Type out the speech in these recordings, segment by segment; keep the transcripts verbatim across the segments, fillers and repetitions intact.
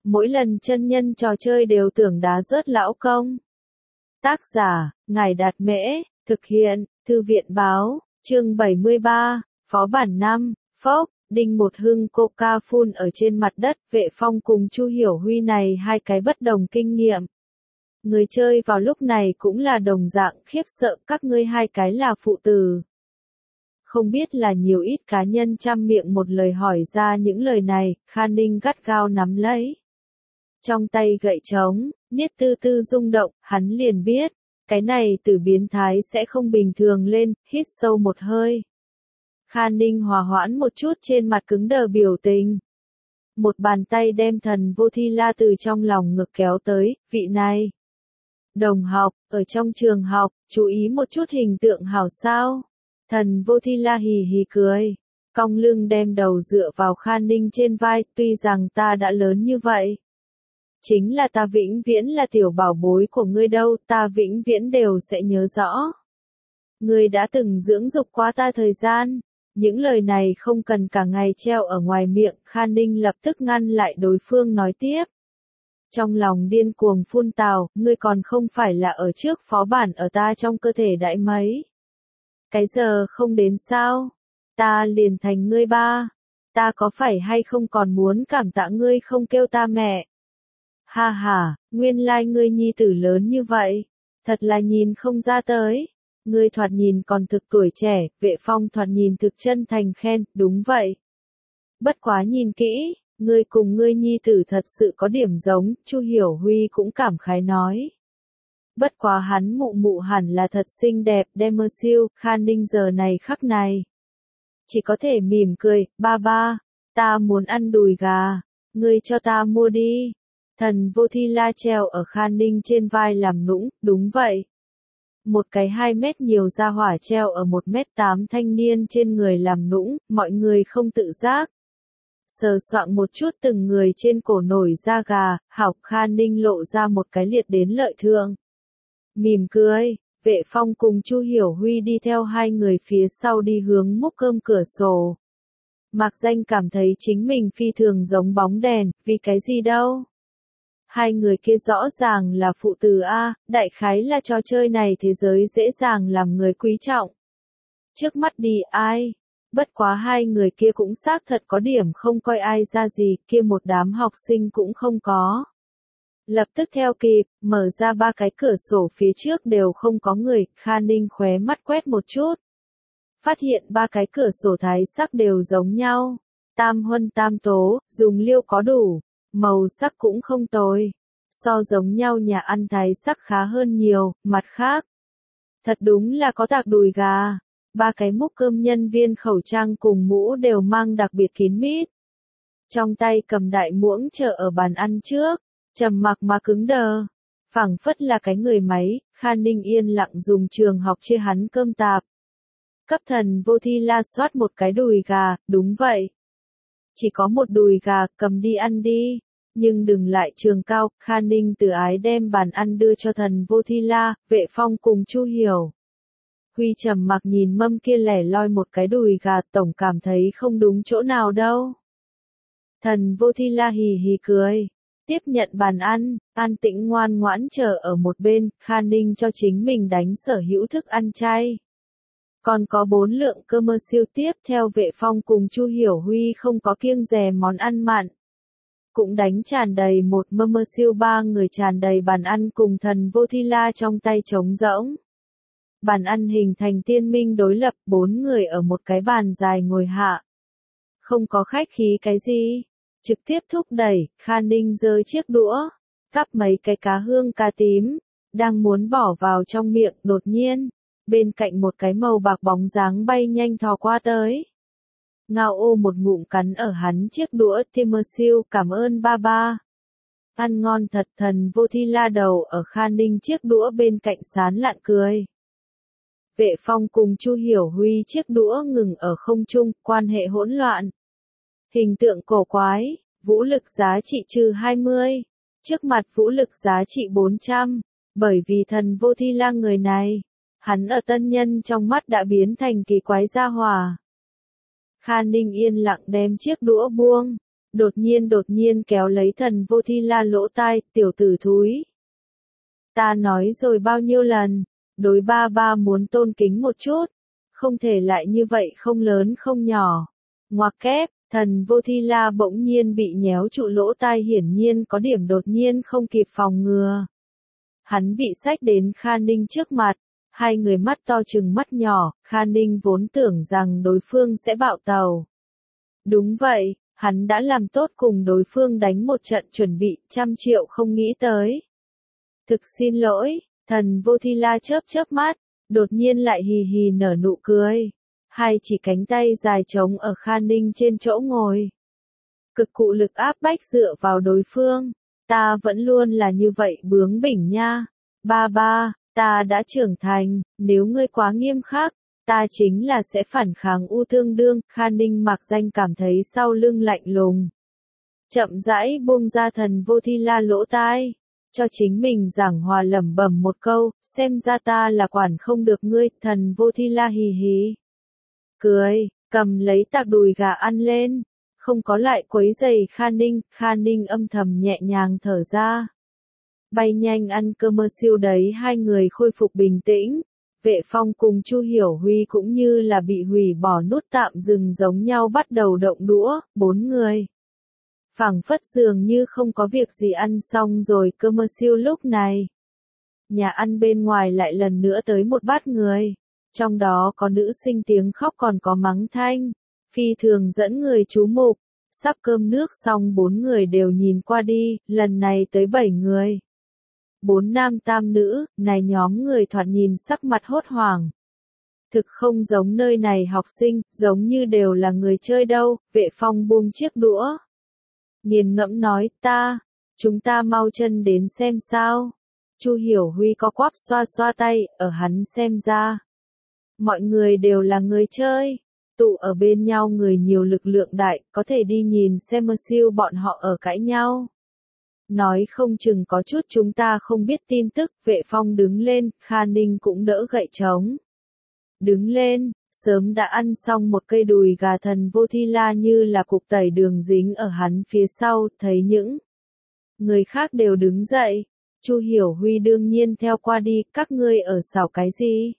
mỗi lần chân nhân trò chơi đều tưởng đá rớt lão công. Tác giả, Ngài Đạt Mễ, thực hiện, Thư viện Báo, chương bảy mươi ba, Phó bản năm, phốc, đinh một hưng coca phun ở trên mặt đất, Vệ Phong cùng Chu Hiểu Huy này hai cái bất đồng kinh nghiệm. Người chơi vào lúc này cũng là đồng dạng khiếp sợ, các ngươi hai cái là phụ tử. Không biết là nhiều ít cá nhân trăm miệng một lời hỏi ra những lời này, Kha Ninh gắt gao nắm lấy. Trong tay gậy trống, niết tư tư rung động, hắn liền biết, cái này tử biến thái sẽ không bình thường lên, hít sâu một hơi. Kha Ninh hòa hoãn một chút trên mặt cứng đờ biểu tình. Một bàn tay đem Thần Vô Thi La từ trong lòng ngực kéo tới, vị này. Đồng học, ở trong trường học, chú ý một chút hình tượng hảo sao. Thần Vô Thi La hì hì cười, cong lưng đem đầu dựa vào Kha Ninh trên vai, tuy rằng ta đã lớn như vậy. Chính là ta vĩnh viễn là tiểu bảo bối của ngươi đâu, ta vĩnh viễn đều sẽ nhớ rõ. Ngươi đã từng dưỡng dục qua ta thời gian. Những lời này không cần cả ngày treo ở ngoài miệng, Kha Ninh lập tức ngăn lại đối phương nói tiếp. Trong lòng điên cuồng phun tào, ngươi còn không phải là ở trước phó bản ở ta trong cơ thể đại mấy. Cái giờ không đến sao? Ta liền thành ngươi ba. Ta có phải hay không còn muốn cảm tạ ngươi không kêu ta mẹ? Ha ha, nguyên lai ngươi nhi tử lớn như vậy. Thật là nhìn không ra tới. Ngươi thoạt nhìn còn thực tuổi trẻ, Vệ Phong thoạt nhìn thực chân thành khen, đúng vậy. Bất quá nhìn kỹ, ngươi cùng ngươi nhi tử thật sự có điểm giống, Chu Hiểu Huy cũng cảm khái nói. Bất quá hắn mụ mụ hẳn là thật xinh đẹp, Demer siêu, Kha Ninh giờ này khắc này. Chỉ có thể mỉm cười, ba ba, ta muốn ăn đùi gà, ngươi cho ta mua đi. Thần Vô Thi La treo ở Kha Ninh trên vai làm nũng, đúng vậy. Một cái hai mét nhiều ra hỏa treo ở một mét tám thanh niên trên người làm nũng, mọi người không tự giác. Sờ soạng một chút từng người trên cổ nổi da gà, hảo, Kha Ninh lộ ra một cái liệt đến lợi thương. Mỉm cười, Vệ Phong cùng Chu Hiểu Huy đi theo hai người phía sau đi hướng múc cơm cửa sổ. Mạc Danh cảm thấy chính mình phi thường giống bóng đèn, vì cái gì đâu. Hai người kia rõ ràng là phụ tử A, đại khái là trò chơi này thế giới dễ dàng làm người quý trọng. Trước mắt đi ai? Bất quá hai người kia cũng xác thật có điểm không coi ai ra gì, kia một đám học sinh cũng không có. Lập tức theo kịp, mở ra ba cái cửa sổ phía trước đều không có người, Kha Ninh khóe mắt quét một chút. Phát hiện ba cái cửa sổ thái sắc đều giống nhau. Tam huân tam tố, dùng liêu có đủ. Màu sắc cũng không tồi. So giống nhau nhà ăn thái sắc khá hơn nhiều, mặt khác. Thật đúng là có tạc đùi gà. Ba cái múc cơm nhân viên khẩu trang cùng mũ đều mang đặc biệt kín mít. Trong tay cầm đại muỗng chờ ở bàn ăn trước, trầm mặc mà cứng đờ. Phảng phất là cái người máy, Kha Ninh yên lặng dùng trường học chia hắn cơm tạp. Cấp Thần Vô Thi La soát một cái đùi gà, đúng vậy. Chỉ có một đùi gà, cầm đi ăn đi. Nhưng đừng lại trường cao, Kha Ninh từ ái đem bàn ăn đưa cho Thần Vô Thi La, Vệ Phong cùng Chu Hiểu Huy trầm mặc nhìn mâm kia lẻ loi một cái đùi gà, tổng cảm thấy không đúng chỗ nào đâu. Thần Vô Thi La hì hì cười, tiếp nhận bàn ăn, an tĩnh ngoan ngoãn chờ ở một bên, Kha Ninh cho chính mình đánh sở hữu thức ăn chay. Còn có bốn lượng cơ mơ siêu tiếp theo, Vệ Phong cùng Chu Hiểu Huy không có kiêng dè món ăn mặn. Cũng đánh tràn đầy một mơ mơ siêu, ba người tràn đầy bàn ăn cùng Thần Vô Thi La trong tay trống rỗng. Bàn ăn hình thành tiên minh đối lập, bốn người ở một cái bàn dài ngồi hạ. Không có khách khí cái gì, trực tiếp thúc đẩy, Kha Ninh giơ chiếc đũa, cắp mấy cái cá hương cá tím, đang muốn bỏ vào trong miệng, đột nhiên, bên cạnh một cái màu bạc bóng dáng bay nhanh thò qua tới. Ngao ô một ngụm cắn ở hắn chiếc đũa, Timmer siêu, cảm ơn ba ba. Ăn ngon thật. Thần Vô Thi La đầu ở Kha Ninh chiếc đũa bên cạnh sán lạn cười. Vệ Phong cùng Chu Hiểu Huy chiếc đũa ngừng ở không trung, quan hệ hỗn loạn. Hình tượng cổ quái, vũ lực giá trị trừ hai mươi, trước mặt vũ lực giá trị bốn trăm, bởi vì Thần Vô Thi La người này, hắn ở tân nhân trong mắt đã biến thành kỳ quái gia hỏa. Kha Ninh yên lặng đem chiếc đũa buông, đột nhiên đột nhiên kéo lấy Thần Vô Thi La lỗ tai, tiểu tử thúi. Ta nói rồi bao nhiêu lần, đối ba ba muốn tôn kính một chút, không thể lại như vậy không lớn không nhỏ. Ngoặc kép, Thần Vô Thi La bỗng nhiên bị nhéo trụ lỗ tai, hiển nhiên có điểm đột nhiên không kịp phòng ngừa. Hắn bị xách đến Kha Ninh trước mặt, hai người mắt to trừng mắt nhỏ, Kha Ninh vốn tưởng rằng đối phương sẽ bạo tàu. Đúng vậy, hắn đã làm tốt cùng đối phương đánh một trận chuẩn bị, trăm triệu không nghĩ tới. Thực xin lỗi, Thần Vô Thi La chớp chớp mắt, đột nhiên lại hì hì nở nụ cười. Hai chỉ cánh tay dài trống ở Kha Ninh trên chỗ ngồi. Cực cụ lực áp bách dựa vào đối phương. Ta vẫn luôn là như vậy bướng bỉnh nha. Ba ba, ta đã trưởng thành, nếu ngươi quá nghiêm khắc, ta chính là sẽ phản kháng u tương đương. Kha Ninh mặc danh cảm thấy sau lưng lạnh lùng. Chậm rãi buông ra Thần Vô Thi La lỗ tai. Cho chính mình giảng hòa lẩm bẩm một câu, xem ra ta là quản không được ngươi. Thần Vô Thi La hì hì. Cười, cầm lấy tạc đùi gà ăn lên. Không có lại quấy giày Kha Ninh, Kha Ninh âm thầm nhẹ nhàng thở ra. Bay nhanh ăn cơm mơ siêu đấy, hai người khôi phục bình tĩnh. Vệ Phong cùng Chu Hiểu Huy cũng như là bị hủy bỏ nút tạm dừng giống nhau bắt đầu động đũa, bốn người. Phảng phất dường như không có việc gì ăn xong rồi cơm mơ siêu lúc này. Nhà ăn bên ngoài lại lần nữa tới một bát người. Trong đó có nữ sinh tiếng khóc còn có mắng thanh. Phi thường dẫn người chú mục. Sắp cơm nước xong bốn người đều nhìn qua đi, lần này tới bảy người. Bốn nam tam nữ, này nhóm người thoạt nhìn sắc mặt hốt hoảng. Thực không giống nơi này học sinh, giống như đều là người chơi đâu. Vệ Phong buông chiếc đũa. Nghiền ngẫm nói, ta, chúng ta mau chân đến xem sao. Chu Hiểu Huy có quắp xoa xoa tay, ở hắn xem ra. Mọi người đều là người chơi. Tụ ở bên nhau người nhiều lực lượng đại, có thể đi nhìn xem mơ siêu bọn họ ở cãi nhau. Nói không chừng có chút chúng ta không biết tin tức. Vệ Phong đứng lên, Kha Ninh cũng đỡ gậy trống. Đứng lên, sớm đã ăn xong một cây đùi gà. Thần Vô Thi La như là cục tẩy đường dính ở hắn phía sau, thấy những người khác đều đứng dậy. Chu Hiểu Huy đương nhiên theo qua đi, các ngươi ở xảo cái gì?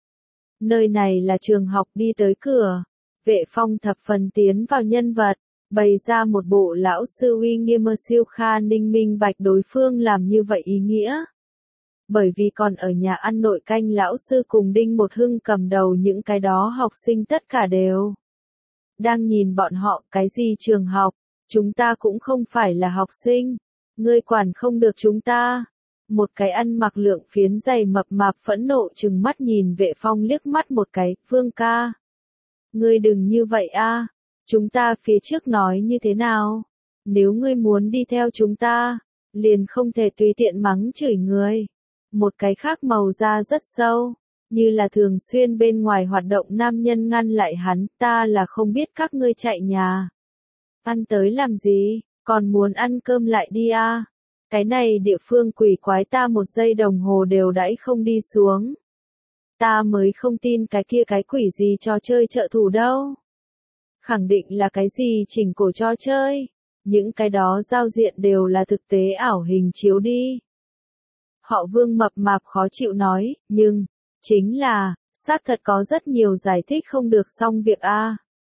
Nơi này là trường học, đi tới cửa. Vệ Phong thập phần tiến vào nhân vật, bày ra một bộ lão sư uy nghiêm. Mơ siêu Kha Ninh minh bạch đối phương làm như vậy ý nghĩa. Bởi vì còn ở nhà ăn nội canh lão sư cùng Đinh Một Hưng cầm đầu những cái đó học sinh tất cả đều đang nhìn bọn họ. Cái gì trường học, chúng ta cũng không phải là học sinh, ngươi quản không được chúng ta. Một cái ăn mặc lượng phiến dày mập mạp phẫn nộ trừng mắt nhìn Vệ Phong liếc mắt một cái, Phương ca. Ngươi đừng như vậy a, chúng ta phía trước nói như thế nào? Nếu ngươi muốn đi theo chúng ta, liền không thể tùy tiện mắng chửi người. Một cái khác màu da rất sâu, như là thường xuyên bên ngoài hoạt động nam nhân ngăn lại hắn, ta là không biết các ngươi chạy nhà ăn tới làm gì, còn muốn ăn cơm lại đi a. Cái này địa phương quỷ quái, ta một giây đồng hồ đều đãi không đi xuống. Ta mới không tin cái kia cái quỷ gì trò chơi trợ thủ đâu. Khẳng định là cái gì chỉnh cổ trò chơi. Những cái đó giao diện đều là thực tế ảo hình chiếu đi. Họ Vương mập mạp khó chịu nói, nhưng, chính là, xác thật có rất nhiều giải thích không được xong việc a.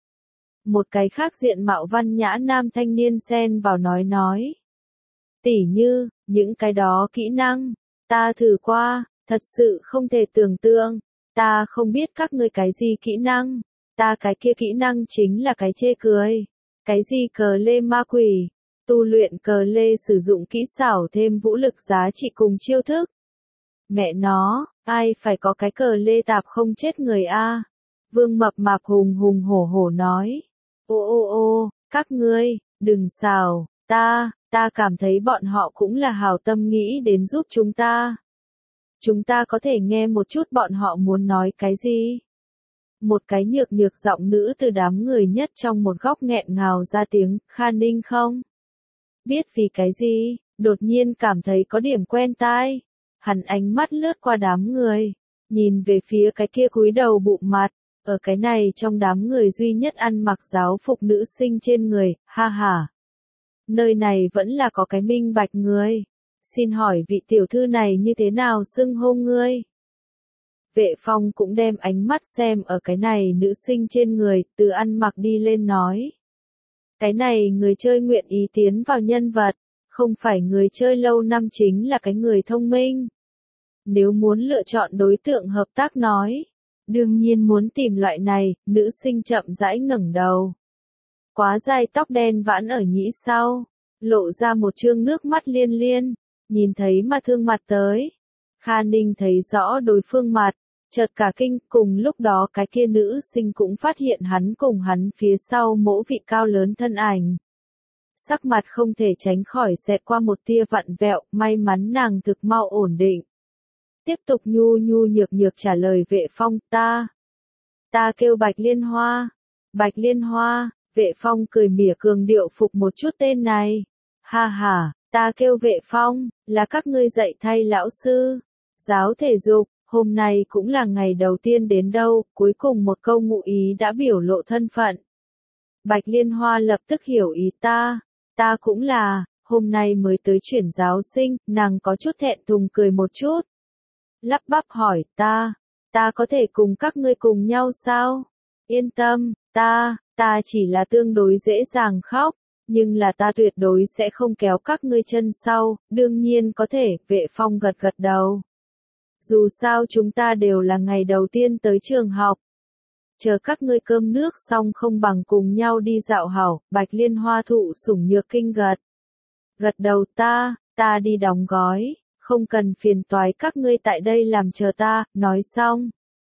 Một cái khác diện mạo văn nhã nam thanh niên xen vào nói nói. Tỉ như, những cái đó kỹ năng, ta thử qua, thật sự không thể tưởng tượng, ta không biết các ngươi cái gì kỹ năng, ta cái kia kỹ năng chính là cái chê cười, cái gì cờ lê ma quỷ, tu luyện cờ lê sử dụng kỹ xảo thêm vũ lực giá trị cùng chiêu thức. Mẹ nó, ai phải có cái cờ lê tạp không chết người a? Vương mập mạp hùng hùng hổ hổ nói. Ô ô ô, các ngươi, đừng xào, ta, ta cảm thấy bọn họ cũng là hảo tâm nghĩ đến giúp chúng ta. Chúng ta có thể nghe một chút bọn họ muốn nói cái gì? Một cái nhược nhược giọng nữ từ đám người nhất trong một góc nghẹn ngào ra tiếng, Kha Ninh không? Biết vì cái gì, đột nhiên cảm thấy có điểm quen tai. Hắn ánh mắt lướt qua đám người, nhìn về phía cái kia cúi đầu bụng mặt, ở cái này trong đám người duy nhất ăn mặc giáo phục nữ sinh trên người, ha ha. Nơi này vẫn là có cái minh bạch người. Xin hỏi vị tiểu thư này như thế nào xưng hô ngươi? Vệ Phong cũng đem ánh mắt xem ở cái này nữ sinh trên người, từ ăn mặc đi lên nói. Cái này người chơi nguyện ý tiến vào nhân vật, không phải người chơi lâu năm chính là cái người thông minh. Nếu muốn lựa chọn đối tượng hợp tác nói, đương nhiên muốn tìm loại này, nữ sinh chậm rãi ngẩng đầu. Quá dài tóc đen vãn ở nhĩ sau, lộ ra một trương nước mắt liên liên, nhìn thấy mà thương mặt tới. Kha Ninh thấy rõ đối phương mặt, chợt cả kinh, cùng lúc đó cái kia nữ sinh cũng phát hiện hắn cùng hắn phía sau mỗ vị cao lớn thân ảnh. Sắc mặt không thể tránh khỏi xẹt qua một tia vặn vẹo, may mắn nàng thực mau ổn định. Tiếp tục nhu nhu nhược nhược trả lời Vệ Phong, ta. Ta kêu Bạch Liên Hoa. Bạch Liên Hoa, Vệ Phong cười mỉa cường điệu phục một chút tên này. Ha ha, ta kêu Vệ Phong, là các ngươi dạy thay lão sư. Giáo thể dục, hôm nay cũng là ngày đầu tiên đến đâu, cuối cùng một câu ngụ ý đã biểu lộ thân phận. Bạch Liên Hoa lập tức hiểu ý ta. Ta cũng là, hôm nay mới tới chuyển giáo sinh, nàng có chút thẹn thùng cười một chút. Lắp bắp hỏi, ta, ta có thể cùng các ngươi cùng nhau sao? Yên tâm, ta, ta chỉ là tương đối dễ dàng khóc, nhưng là ta tuyệt đối sẽ không kéo các ngươi chân sau, đương nhiên có thể, Vệ Phong gật gật đầu. Dù sao chúng ta đều là ngày đầu tiên tới trường học. Chờ các ngươi cơm nước xong không bằng cùng nhau đi dạo hảo, Bạch Liên Hoa thụ sủng nhược kinh gật. Gật đầu ta, ta đi đóng gói, không cần phiền toái các ngươi tại đây làm chờ ta, nói xong.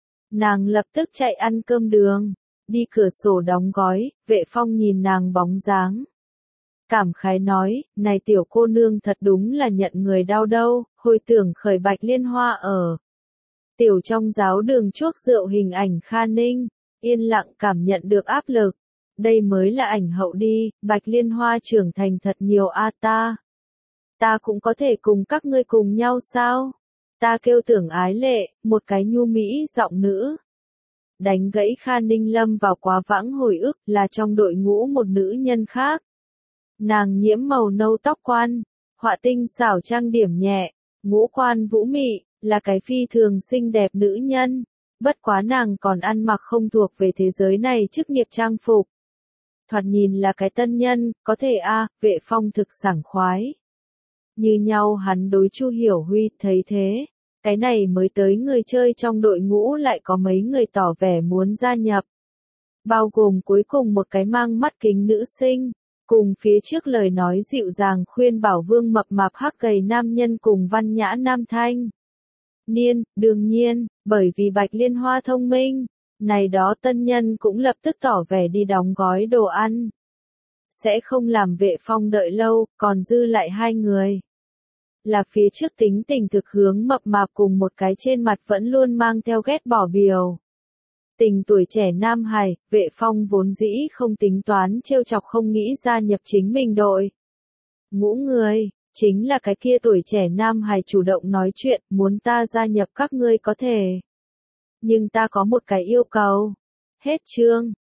Nàng lập tức chạy ăn cơm đường, đi cửa sổ đóng gói, Vệ Phong nhìn nàng bóng dáng. Cảm khái nói, này tiểu cô nương thật đúng là nhận người đau đâu, hồi tưởng khởi Bạch Liên Hoa ở. Tiểu trong giáo đường chuốc rượu hình ảnh Kha Ninh, yên lặng cảm nhận được áp lực. Đây mới là ảnh hậu đi, Bạch Liên Hoa trưởng thành thật nhiều a ta. Ta cũng có thể cùng các ngươi cùng nhau sao? Ta kêu Tưởng Ái Lệ, một cái nhu mỹ giọng nữ. Đánh gãy Kha Ninh lâm vào quá vãng hồi ức là trong đội ngũ một nữ nhân khác. Nàng nhiễm màu nâu tóc quan, họa tinh xảo trang điểm nhẹ, ngũ quan vũ mị, là cái phi thường xinh đẹp nữ nhân. Bất quá nàng còn ăn mặc không thuộc về thế giới này chức nghiệp trang phục. Thoạt nhìn là cái tân nhân, có thể a, Vệ Phong thực sảng khoái. Như nhau hắn đối Chu Hiểu Huy thấy thế, cái này mới tới người chơi trong đội ngũ lại có mấy người tỏ vẻ muốn gia nhập. Bao gồm cuối cùng một cái mang mắt kính nữ sinh, cùng phía trước lời nói dịu dàng khuyên bảo Vương mập mạp hắc gầy nam nhân cùng văn nhã nam thanh. Niên, đương nhiên, bởi vì Bạch Liên Hoa thông minh, này đó tân nhân cũng lập tức tỏ vẻ đi đóng gói đồ ăn. Sẽ không làm Vệ Phong đợi lâu, còn dư lại hai người. Là phía trước tính tình thực hướng mập mạp cùng một cái trên mặt vẫn luôn mang theo ghét bỏ biểu. Tình tuổi trẻ nam hài, Vệ Phong vốn dĩ không tính toán trêu chọc không nghĩ gia nhập chính mình đội. Ngũ người, chính là cái kia tuổi trẻ nam hài chủ động nói chuyện, muốn ta gia nhập các ngươi có thể. Nhưng ta có một cái yêu cầu. Hết chương.